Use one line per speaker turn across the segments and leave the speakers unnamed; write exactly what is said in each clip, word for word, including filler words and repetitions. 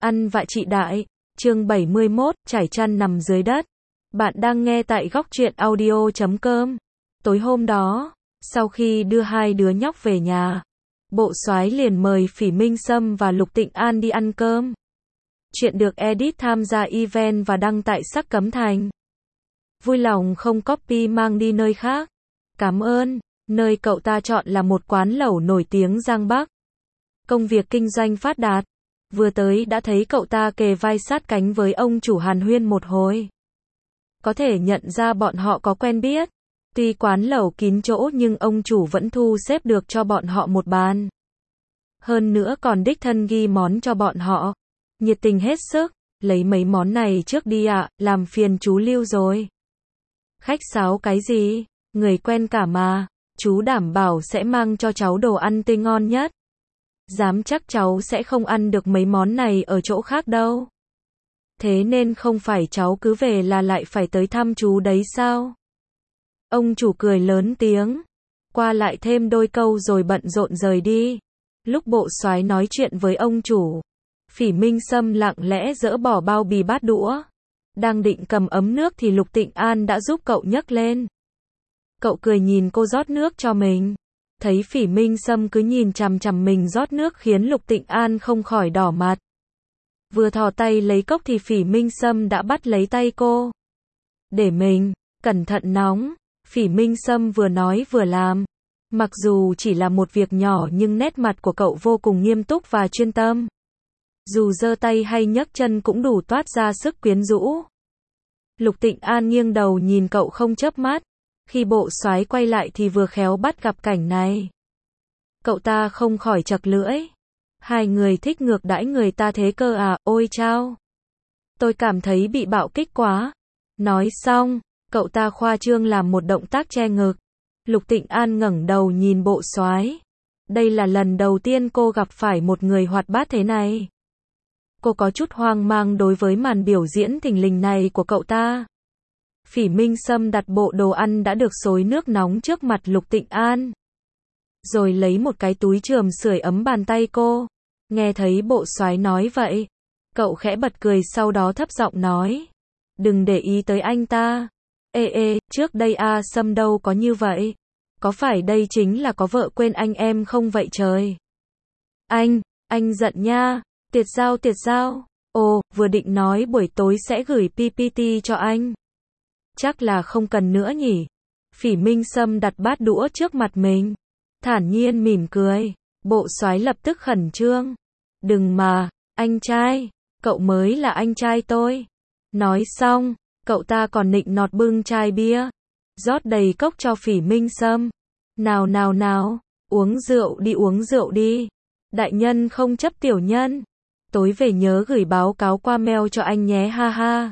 Ăn vạ chị đại, chương bảy mươi mốt, trải chăn nằm dưới đất. Bạn đang nghe tại góc truyện audio chấm com. Tối hôm đó, sau khi đưa hai đứa nhóc về nhà, bộ soái liền mời Phỉ Minh Sâm và Lục Tịnh An đi ăn cơm. Chuyện được edit tham gia event và đăng tại Sắc Cấm Thành. Vui lòng không copy mang đi nơi khác. Cảm ơn. Nơi cậu ta chọn là một quán lẩu nổi tiếng Giang Bắc. Công việc kinh doanh phát đạt. Vừa tới đã thấy cậu ta kề vai sát cánh với ông chủ hàn huyên một hồi. Có thể nhận ra bọn họ có quen biết. Tuy quán lẩu kín chỗ nhưng ông chủ vẫn thu xếp được cho bọn họ một bàn. Hơn nữa còn đích thân ghi món cho bọn họ. Nhiệt tình hết sức. Lấy mấy món này trước đi ạ, làm phiền chú Lưu rồi. Khách sáo cái gì? Người quen cả mà. Chú đảm bảo sẽ mang cho cháu đồ ăn tươi ngon nhất. Dám chắc cháu sẽ không ăn được mấy món này ở chỗ khác đâu. Thế nên không phải cháu cứ về là lại phải tới thăm chú đấy sao? Ông chủ cười lớn tiếng. Qua lại thêm đôi câu rồi bận rộn rời đi. Lúc bộ soái nói chuyện với ông chủ, Phỉ Minh Sâm lặng lẽ dỡ bỏ bao bì bát đũa. Đang định cầm ấm nước thì Lục Tịnh An đã giúp cậu nhấc lên. Cậu cười nhìn cô rót nước cho mình. Thấy Phỉ Minh Sâm cứ nhìn chằm chằm mình rót nước khiến Lục Tịnh An không khỏi đỏ mặt. Vừa thò tay lấy cốc thì Phỉ Minh Sâm đã bắt lấy tay cô. Để mình, cẩn thận nóng. Phỉ Minh Sâm vừa nói vừa làm. Mặc dù chỉ là một việc nhỏ nhưng nét mặt của cậu vô cùng nghiêm túc và chuyên tâm. Dù giơ tay hay nhấc chân cũng đủ toát ra sức quyến rũ. Lục Tịnh An nghiêng đầu nhìn cậu không chớp mắt. Khi bộ soái quay lại thì vừa khéo bắt gặp cảnh này. Cậu ta không khỏi chật lưỡi. Hai người thích ngược đãi người ta thế cơ à, ôi chao. Tôi cảm thấy bị bạo kích quá. Nói xong, cậu ta khoa trương làm một động tác che ngực. Lục Tịnh An ngẩng đầu nhìn bộ soái. Đây là lần đầu tiên cô gặp phải một người hoạt bát thế này. Cô có chút hoang mang đối với màn biểu diễn thình lình này của cậu ta. Phỉ Minh Sâm đặt bộ đồ ăn đã được xối nước nóng trước mặt Lục Tịnh An. Rồi lấy một cái túi chườm sưởi ấm bàn tay cô. Nghe thấy bộ soái nói vậy, cậu khẽ bật cười sau đó thấp giọng nói. Đừng để ý tới anh ta. Ê ê, trước đây A Sâm đâu có như vậy. Có phải đây chính là có vợ quên anh em không vậy trời? Anh, anh giận nha. Tiệt giao tiệt giao. Ồ, vừa định nói buổi tối sẽ gửi pê pê tê cho anh. Chắc là không cần nữa nhỉ. Phỉ Minh Sâm đặt bát đũa trước mặt mình. Thản nhiên mỉm cười. Bộ soái lập tức khẩn trương. Đừng mà, anh trai. Cậu mới là anh trai tôi. Nói xong, cậu ta còn nịnh nọt bưng chai bia. Rót đầy cốc cho Phỉ Minh Sâm. Nào nào nào, uống rượu đi uống rượu đi. Đại nhân không chấp tiểu nhân. Tối về nhớ gửi báo cáo qua mail cho anh nhé ha ha.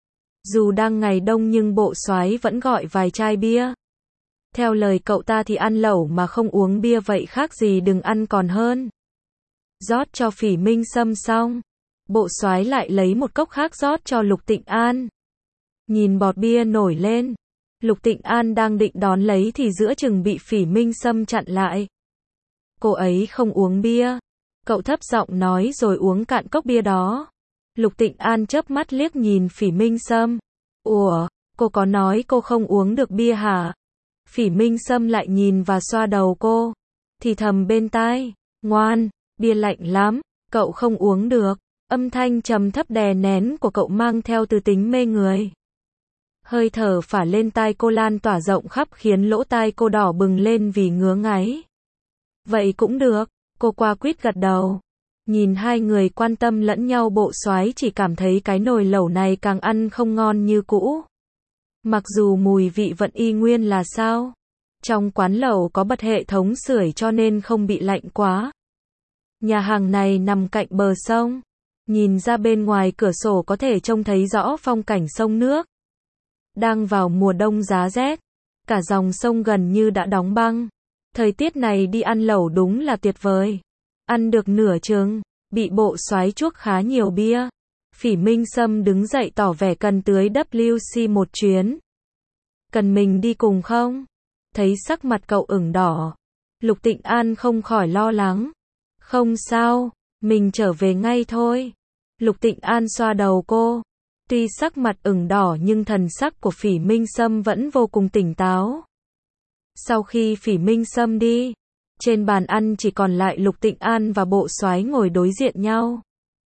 Dù đang ngày đông nhưng bộ soái vẫn gọi vài chai bia. Theo lời cậu ta thì ăn lẩu mà không uống bia vậy khác gì đừng ăn còn hơn. Rót cho Phỉ Minh Sâm xong, bộ soái lại lấy một cốc khác rót cho Lục Tịnh An. Nhìn bọt bia nổi lên, Lục Tịnh An đang định đón lấy thì giữa chừng bị Phỉ Minh Sâm chặn lại. Cô ấy không uống bia. Cậu thấp giọng nói rồi uống cạn cốc bia đó. Lục Tịnh An chớp mắt liếc nhìn Phỉ Minh Sâm. Ủa, cô có nói cô không uống được bia hả? Phỉ Minh Sâm lại nhìn và xoa đầu cô. Thì thầm bên tai. Ngoan, bia lạnh lắm, cậu không uống được. Âm thanh trầm thấp đè nén của cậu mang theo tư tính mê người. Hơi thở phả lên tai cô lan tỏa rộng khắp khiến lỗ tai cô đỏ bừng lên vì ngứa ngáy. Vậy cũng được, cô qua quýt gật đầu. Nhìn hai người quan tâm lẫn nhau bộ soái chỉ cảm thấy cái nồi lẩu này càng ăn không ngon như cũ. Mặc dù mùi vị vẫn y nguyên là sao. Trong quán lẩu có bật hệ thống sưởi cho nên không bị lạnh quá. Nhà hàng này nằm cạnh bờ sông. Nhìn ra bên ngoài cửa sổ có thể trông thấy rõ phong cảnh sông nước. Đang vào mùa đông giá rét. Cả dòng sông gần như đã đóng băng. Thời tiết này đi ăn lẩu đúng là tuyệt vời. Ăn được nửa chừng, bị bộ soái chuốc khá nhiều bia. Phỉ Minh Sâm đứng dậy tỏ vẻ cần tưới vê xê một chuyến. Cần mình đi cùng không? Thấy sắc mặt cậu ửng đỏ. Lục Tịnh An không khỏi lo lắng. Không sao, mình trở về ngay thôi. Lục Tịnh An xoa đầu cô. Tuy sắc mặt ửng đỏ nhưng thần sắc của Phỉ Minh Sâm vẫn vô cùng tỉnh táo. Sau khi Phỉ Minh Sâm đi, trên bàn ăn chỉ còn lại Lục Tịnh An và Bộ Soái ngồi đối diện nhau.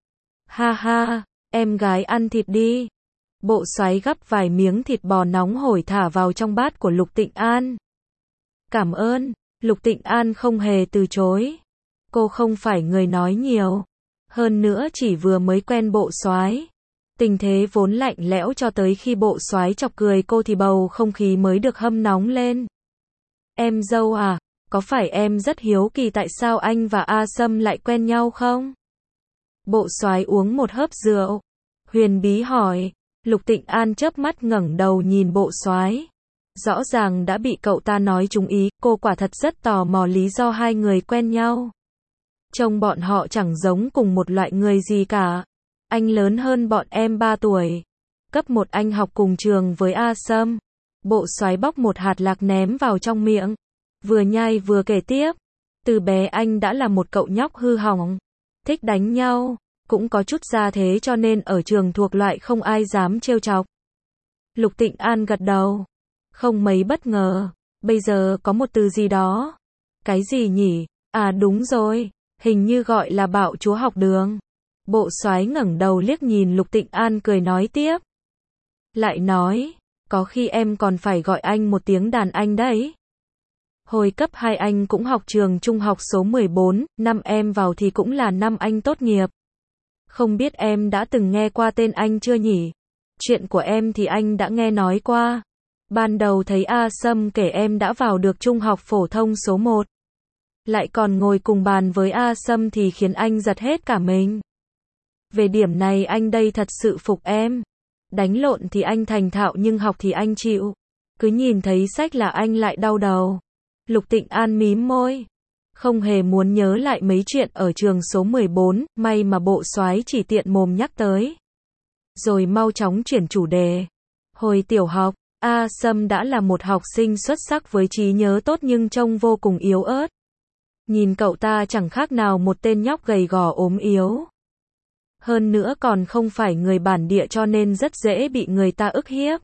Ha ha, em gái ăn thịt đi. Bộ Soái gắp vài miếng thịt bò nóng hổi thả vào trong bát của Lục Tịnh An. Cảm ơn, Lục Tịnh An không hề từ chối. Cô không phải người nói nhiều. Hơn nữa chỉ vừa mới quen Bộ Soái. Tình thế vốn lạnh lẽo cho tới khi Bộ Soái chọc cười cô thì bầu không khí mới được hâm nóng lên. Em dâu à, có phải em rất hiếu kỳ tại sao anh và A Sâm lại quen nhau không? Bộ Soái uống một hớp rượu. Huyền bí hỏi. Lục Tịnh An chớp mắt ngẩng đầu nhìn Bộ Soái. Rõ ràng đã bị cậu ta nói trúng ý, cô quả thật rất tò mò lý do hai người quen nhau. Trông bọn họ chẳng giống cùng một loại người gì cả. Anh lớn hơn bọn em ba tuổi. Cấp một anh học cùng trường với A Sâm. Bộ Soái bóc một hạt lạc ném vào trong miệng. Vừa nhai vừa kể tiếp. Từ bé anh đã là một cậu nhóc hư hỏng. Thích đánh nhau. Cũng có chút gia thế cho nên ở trường thuộc loại không ai dám trêu chọc. Lục Tịnh An gật đầu. Không mấy bất ngờ. Bây giờ có một từ gì đó. Cái gì nhỉ? À đúng rồi. Hình như gọi là bạo chúa học đường. Bộ Soái ngẩng đầu liếc nhìn Lục Tịnh An cười nói tiếp. Lại nói. Có khi em còn phải gọi anh một tiếng đàn anh đấy. Hồi cấp hai anh cũng học trường trung học số mười bốn, năm em vào thì cũng là năm anh tốt nghiệp. Không biết em đã từng nghe qua tên anh chưa nhỉ? Chuyện của em thì anh đã nghe nói qua. Ban đầu thấy A Sâm kể em đã vào được trung học phổ thông số một. Lại còn ngồi cùng bàn với A Sâm thì khiến anh giật hết cả mình. Về điểm này anh đây thật sự phục em. Đánh lộn thì anh thành thạo nhưng học thì anh chịu. Cứ nhìn thấy sách là anh lại đau đầu. Lục Tịnh An mím môi. Không hề muốn nhớ lại mấy chuyện ở trường số mười bốn, may mà Bộ Soái chỉ tiện mồm nhắc tới. Rồi mau chóng chuyển chủ đề. Hồi tiểu học, A Sâm đã là một học sinh xuất sắc với trí nhớ tốt nhưng trông vô cùng yếu ớt. Nhìn cậu ta chẳng khác nào một tên nhóc gầy gò ốm yếu. Hơn nữa còn không phải người bản địa cho nên rất dễ bị người ta ức hiếp.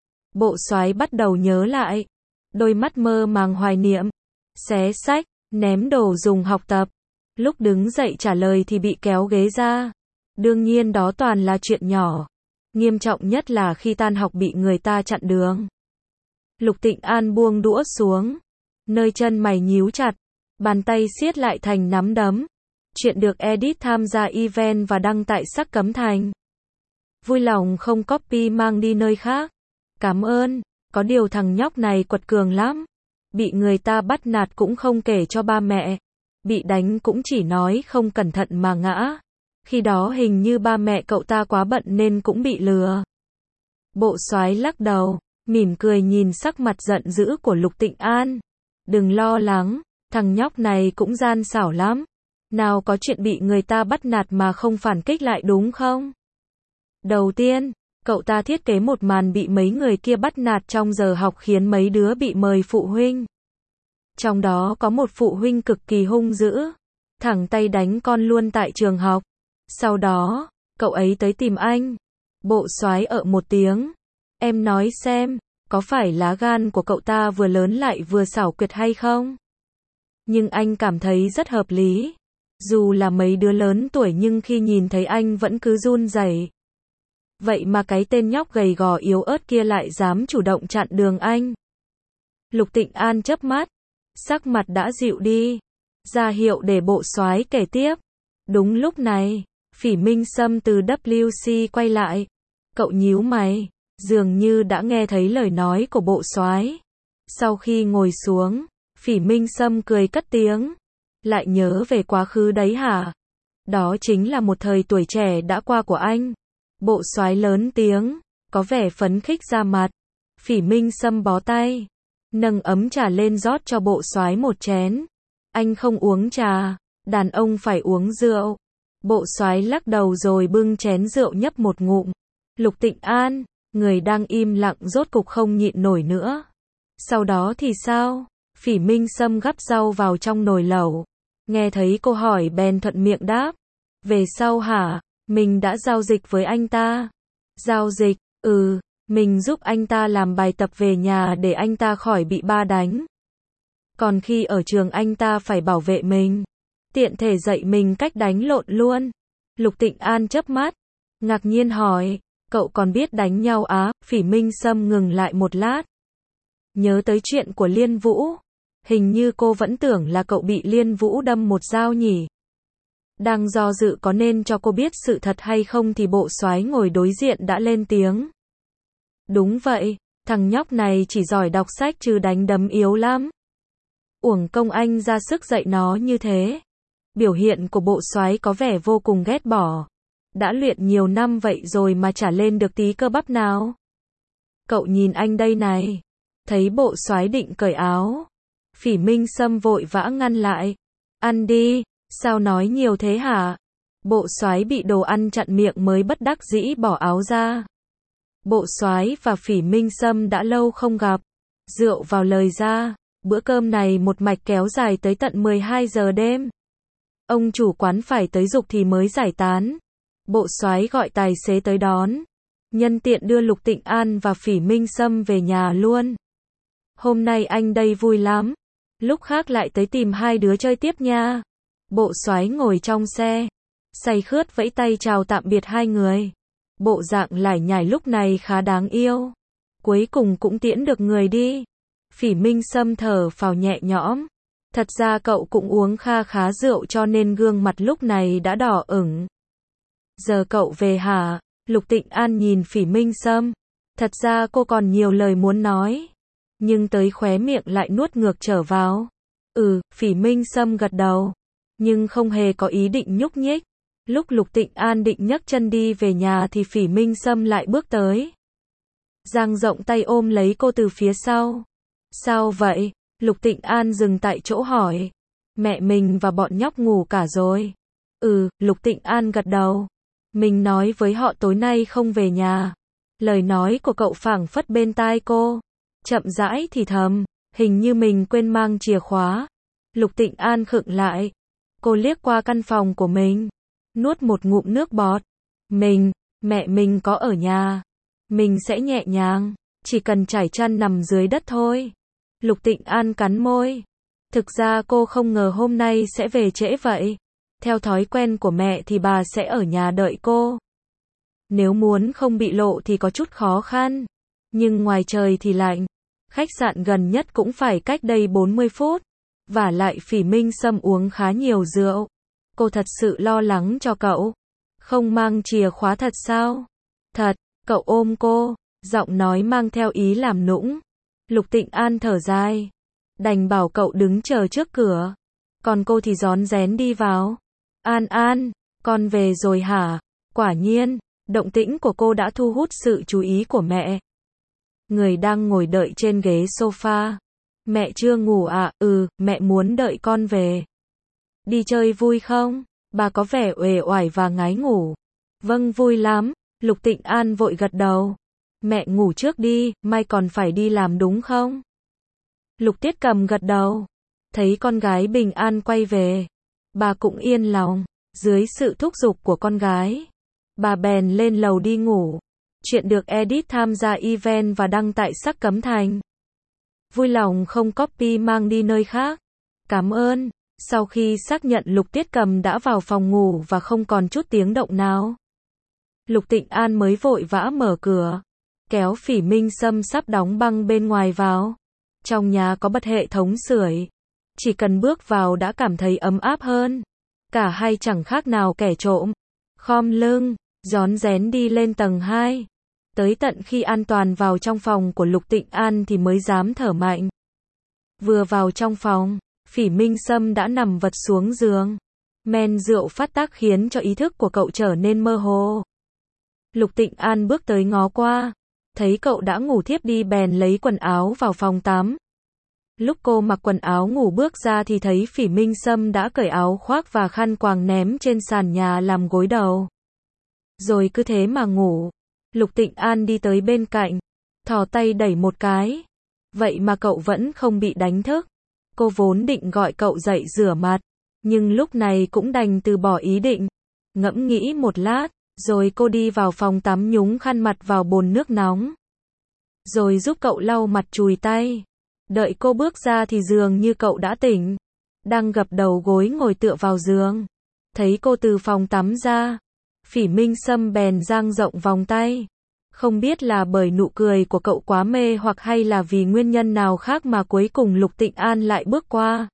Bộ Soái bắt đầu nhớ lại. Đôi mắt mơ màng hoài niệm. Xé sách, ném đồ dùng học tập. Lúc đứng dậy trả lời thì bị kéo ghế ra. Đương nhiên đó toàn là chuyện nhỏ. Nghiêm trọng nhất là khi tan học bị người ta chặn đường. Lục Tịnh An buông đũa xuống. Nơi chân mày nhíu chặt. Bàn tay siết lại thành nắm đấm. Chuyện được edit tham gia event và đăng tại Sắc Cấm Thành. Vui lòng không copy mang đi nơi khác. Cảm ơn. Có điều thằng nhóc này quật cường lắm. Bị người ta bắt nạt cũng không kể cho ba mẹ. Bị đánh cũng chỉ nói không cẩn thận mà ngã. Khi đó hình như ba mẹ cậu ta quá bận nên cũng bị lừa. Bộ Soái lắc đầu, mỉm cười nhìn sắc mặt giận dữ của Lục Tịnh An. Đừng lo lắng, thằng nhóc này cũng gian xảo lắm. Nào có chuyện bị người ta bắt nạt mà không phản kích lại đúng không? Đầu tiên, cậu ta thiết kế một màn bị mấy người kia bắt nạt trong giờ học khiến mấy đứa bị mời phụ huynh. Trong đó có một phụ huynh cực kỳ hung dữ, thẳng tay đánh con luôn tại trường học. Sau đó, cậu ấy tới tìm anh. Bộ Soái ợ một tiếng. Em nói xem, có phải lá gan của cậu ta vừa lớn lại vừa xảo quyệt hay không? Nhưng anh cảm thấy rất hợp lý. Dù là mấy đứa lớn tuổi nhưng khi nhìn thấy anh vẫn cứ run rẩy. Vậy mà cái tên nhóc gầy gò yếu ớt kia lại dám chủ động chặn đường anh. Lục Tịnh An chớp mắt, sắc mặt đã dịu đi, ra hiệu để Bộ Soái kể tiếp. Đúng lúc này, Phỉ Minh Sâm từ W C quay lại. Cậu nhíu mày, dường như đã nghe thấy lời nói của Bộ Soái. Sau khi ngồi xuống, Phỉ Minh Sâm cười cất tiếng. Lại nhớ về quá khứ đấy hả? Đó chính là một thời tuổi trẻ đã qua của anh. Bộ Soái lớn tiếng, có vẻ phấn khích ra mặt. Phỉ Minh Sâm bó tay, nâng ấm trà lên rót cho Bộ Soái một chén. Anh không uống trà, đàn ông phải uống rượu. Bộ Soái lắc đầu rồi bưng chén rượu nhấp một ngụm. Lục Tịnh An, người đang im lặng rốt cục không nhịn nổi nữa. Sau đó thì sao? Phỉ Minh Sâm gắp rau vào trong nồi lẩu. Nghe thấy cô hỏi bèn thuận miệng đáp. Về sau hả? Mình đã giao dịch với anh ta. Giao dịch, ừ, mình giúp anh ta làm bài tập về nhà để anh ta khỏi bị ba đánh. Còn khi ở trường anh ta phải bảo vệ mình. Tiện thể dạy mình cách đánh lộn luôn. Lục Tịnh An chớp mắt, ngạc nhiên hỏi, cậu còn biết đánh nhau á? Phỉ Minh Sâm ngừng lại một lát. Nhớ tới chuyện của Liên Vũ. Hình như cô vẫn tưởng là cậu bị Liên Vũ đâm một dao nhỉ. Đang do dự có nên cho cô biết sự thật hay không thì bộ soái ngồi đối diện đã lên tiếng. Đúng vậy, thằng nhóc này chỉ giỏi đọc sách chứ đánh đấm yếu lắm. Uổng công anh ra sức dạy nó như thế. Biểu hiện của bộ soái có vẻ vô cùng ghét bỏ. Đã luyện nhiều năm vậy rồi mà chả lên được tí cơ bắp nào. Cậu nhìn anh đây này. Thấy bộ soái định cởi áo. Phỉ Minh Sâm vội vã ngăn lại. Ăn đi, sao nói nhiều thế hả? Bộ soái bị đồ ăn chặn miệng mới bất đắc dĩ bỏ áo ra. Bộ soái và Phỉ Minh Sâm đã lâu không gặp. Rượu vào lời ra, bữa cơm này một mạch kéo dài tới tận mười hai giờ đêm. Ông chủ quán phải tới giục thì mới giải tán. Bộ soái gọi tài xế tới đón. Nhân tiện đưa Lục Tịnh An và Phỉ Minh Sâm về nhà luôn. Hôm nay anh đây vui lắm. Lúc khác lại tới tìm hai đứa chơi tiếp nha. Bộ soái ngồi trong xe. Say khướt vẫy tay chào tạm biệt hai người. Bộ dạng lải nhải lúc này khá đáng yêu. Cuối cùng cũng tiễn được người đi. Phỉ Minh Sâm thở phào nhẹ nhõm. Thật ra cậu cũng uống kha khá rượu cho nên gương mặt lúc này đã đỏ ửng. Giờ cậu về hả? Lục Tịnh An nhìn Phỉ Minh Sâm. Thật ra cô còn nhiều lời muốn nói. Nhưng tới khóe miệng lại nuốt ngược trở vào. Ừ, Phỉ Minh Sâm gật đầu. Nhưng không hề có ý định nhúc nhích. Lúc Lục Tịnh An định nhấc chân đi về nhà thì Phỉ Minh Sâm lại bước tới. Dang rộng tay ôm lấy cô từ phía sau. Sao vậy? Lục Tịnh An dừng tại chỗ hỏi. Mẹ mình và bọn nhóc ngủ cả rồi. Ừ, Lục Tịnh An gật đầu. Mình nói với họ tối nay không về nhà. Lời nói của cậu phảng phất bên tai cô. Chậm rãi thì thầm. Hình như mình quên mang chìa khóa. Lục Tịnh An khựng lại. Cô liếc qua căn phòng của mình. Nuốt một ngụm nước bọt. Mình, mẹ mình có ở nhà. Mình sẽ nhẹ nhàng. Chỉ cần trải chăn nằm dưới đất thôi. Lục Tịnh An cắn môi. Thực ra cô không ngờ hôm nay sẽ về trễ vậy. Theo thói quen của mẹ thì bà sẽ ở nhà đợi cô. Nếu muốn không bị lộ thì có chút khó khăn. Nhưng ngoài trời thì lạnh. Khách sạn gần nhất cũng phải cách đây bốn mươi phút. Vả lại Phỉ Minh Sâm uống khá nhiều rượu. Cô thật sự lo lắng cho cậu. Không mang chìa khóa thật sao? Thật, cậu ôm cô. Giọng nói mang theo ý làm nũng. Lục Tịnh An thở dài. Đành bảo cậu đứng chờ trước cửa. Còn cô thì rón rén đi vào. An An, con về rồi hả? Quả nhiên, động tĩnh của cô đã thu hút sự chú ý của mẹ. Người đang ngồi đợi trên ghế sofa. Mẹ chưa ngủ à? Ừ, mẹ muốn đợi con về. Đi chơi vui không? Bà có vẻ uể oải và ngái ngủ. Vâng, vui lắm. Lục Tịnh An vội gật đầu. Mẹ ngủ trước đi, mai còn phải đi làm đúng không? Lục Tiết Cầm gật đầu. Thấy con gái bình an quay về. Bà cũng yên lòng. Dưới sự thúc giục của con gái. Bà bèn lên lầu đi ngủ. Chuyện được edit tham gia event và đăng tại Sắc Cấm Thành. Vui lòng không copy mang đi nơi khác. Cảm ơn. Sau khi xác nhận Lục Tiết Cầm đã vào phòng ngủ và không còn chút tiếng động nào. Lục Tịnh An mới vội vã mở cửa. Kéo Phỉ Minh Sâm sắp đóng băng bên ngoài vào. Trong nhà có bật hệ thống sưởi. Chỉ cần bước vào đã cảm thấy ấm áp hơn. Cả hai chẳng khác nào kẻ trộm. Khom lưng, rón rén đi lên tầng hai. Tới tận khi an toàn vào trong phòng của Lục Tịnh An thì mới dám thở mạnh. Vừa vào trong phòng, Phỉ Minh Sâm đã nằm vật xuống giường. Men rượu phát tác khiến cho ý thức của cậu trở nên mơ hồ. Lục Tịnh An bước tới ngó qua. Thấy cậu đã ngủ thiếp đi bèn lấy quần áo vào phòng tắm. Lúc cô mặc quần áo ngủ bước ra thì thấy Phỉ Minh Sâm đã cởi áo khoác và khăn quàng ném trên sàn nhà làm gối đầu. Rồi cứ thế mà ngủ. Lục Tịnh An đi tới bên cạnh. Thò tay đẩy một cái. Vậy mà cậu vẫn không bị đánh thức. Cô vốn định gọi cậu dậy rửa mặt. Nhưng lúc này cũng đành từ bỏ ý định. Ngẫm nghĩ một lát. Rồi cô đi vào phòng tắm nhúng khăn mặt vào bồn nước nóng. Rồi giúp cậu lau mặt chùi tay. Đợi cô bước ra thì dường như cậu đã tỉnh. Đang gập đầu gối ngồi tựa vào giường. Thấy cô từ phòng tắm ra, Phỉ Minh Sâm bèn dang rộng vòng tay. Không biết là bởi nụ cười của cậu quá mê hoặc hay là vì nguyên nhân nào khác mà cuối cùng Lục Tịnh An lại bước qua.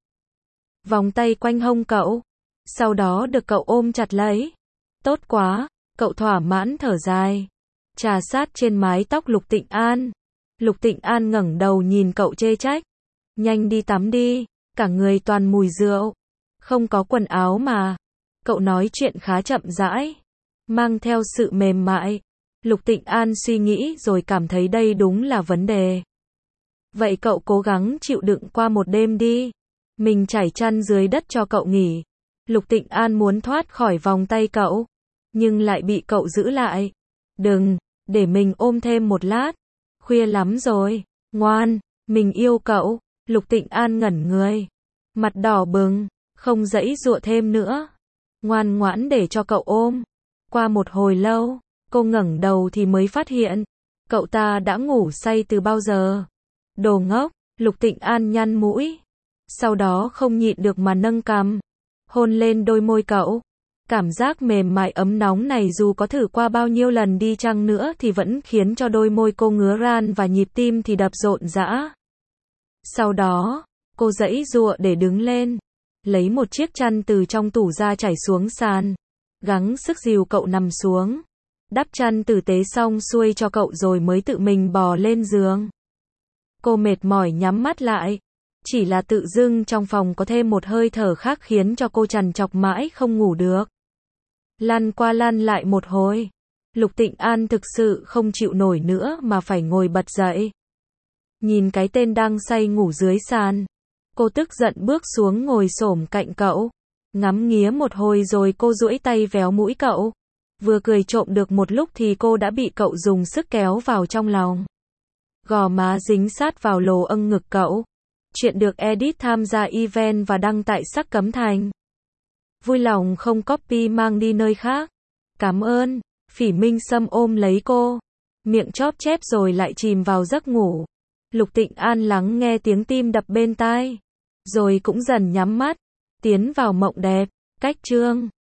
Vòng tay quanh hông cậu. Sau đó được cậu ôm chặt lấy. Tốt quá, cậu thỏa mãn thở dài. Chà sát trên mái tóc Lục Tịnh An. Lục Tịnh An ngẩng đầu nhìn cậu chê trách. Nhanh đi tắm đi, cả người toàn mùi rượu. Không có quần áo mà. Cậu nói chuyện khá chậm rãi, mang theo sự mềm mại. Lục Tịnh An suy nghĩ rồi cảm thấy đây đúng là vấn đề. Vậy cậu cố gắng chịu đựng qua một đêm đi. Mình trải chăn dưới đất cho cậu nghỉ. Lục Tịnh An muốn thoát khỏi vòng tay cậu, nhưng lại bị cậu giữ lại. Đừng, để mình ôm thêm một lát. Khuya lắm rồi, ngoan, mình yêu cậu. Lục Tịnh An ngẩn người, mặt đỏ bừng, không giãy giụa thêm nữa. Ngoan ngoãn để cho cậu ôm. Qua một hồi lâu, cô ngẩng đầu thì mới phát hiện, cậu ta đã ngủ say từ bao giờ. Đồ ngốc, Lục Tịnh An nhăn mũi. Sau đó không nhịn được mà nâng cằm, hôn lên đôi môi cậu. Cảm giác mềm mại ấm nóng này dù có thử qua bao nhiêu lần đi chăng nữa thì vẫn khiến cho đôi môi cô ngứa ran và nhịp tim thì đập rộn rã. Sau đó, cô giãy giụa để đứng lên, lấy một chiếc chăn từ trong tủ ra trải xuống sàn, gắng sức dìu cậu nằm xuống, đắp chăn tử tế xong xuôi cho cậu rồi mới tự mình bò lên giường. Cô mệt mỏi nhắm mắt lại, chỉ là tự dưng trong phòng có thêm một hơi thở khác khiến cho cô trằn trọc mãi không ngủ được. Lăn qua lăn lại một hồi, Lục Tịnh An thực sự không chịu nổi nữa mà phải ngồi bật dậy. Nhìn cái tên đang say ngủ dưới sàn, cô tức giận bước xuống ngồi xổm cạnh cậu, ngắm nghía một hồi rồi cô duỗi tay véo mũi cậu. Vừa cười trộm được một lúc thì cô đã bị cậu dùng sức kéo vào trong lòng. Gò má dính sát vào lồ âng ngực cậu. Chuyện được edit tham gia event và đăng tại Sắc Cấm Thành. Vui lòng không copy mang đi nơi khác. Cảm ơn. Phỉ Minh Sâm ôm lấy cô, miệng chóp chép rồi lại chìm vào giấc ngủ. Lục Tịnh An lắng nghe tiếng tim đập bên tai, rồi cũng dần nhắm mắt, tiến vào mộng đẹp. Cách chương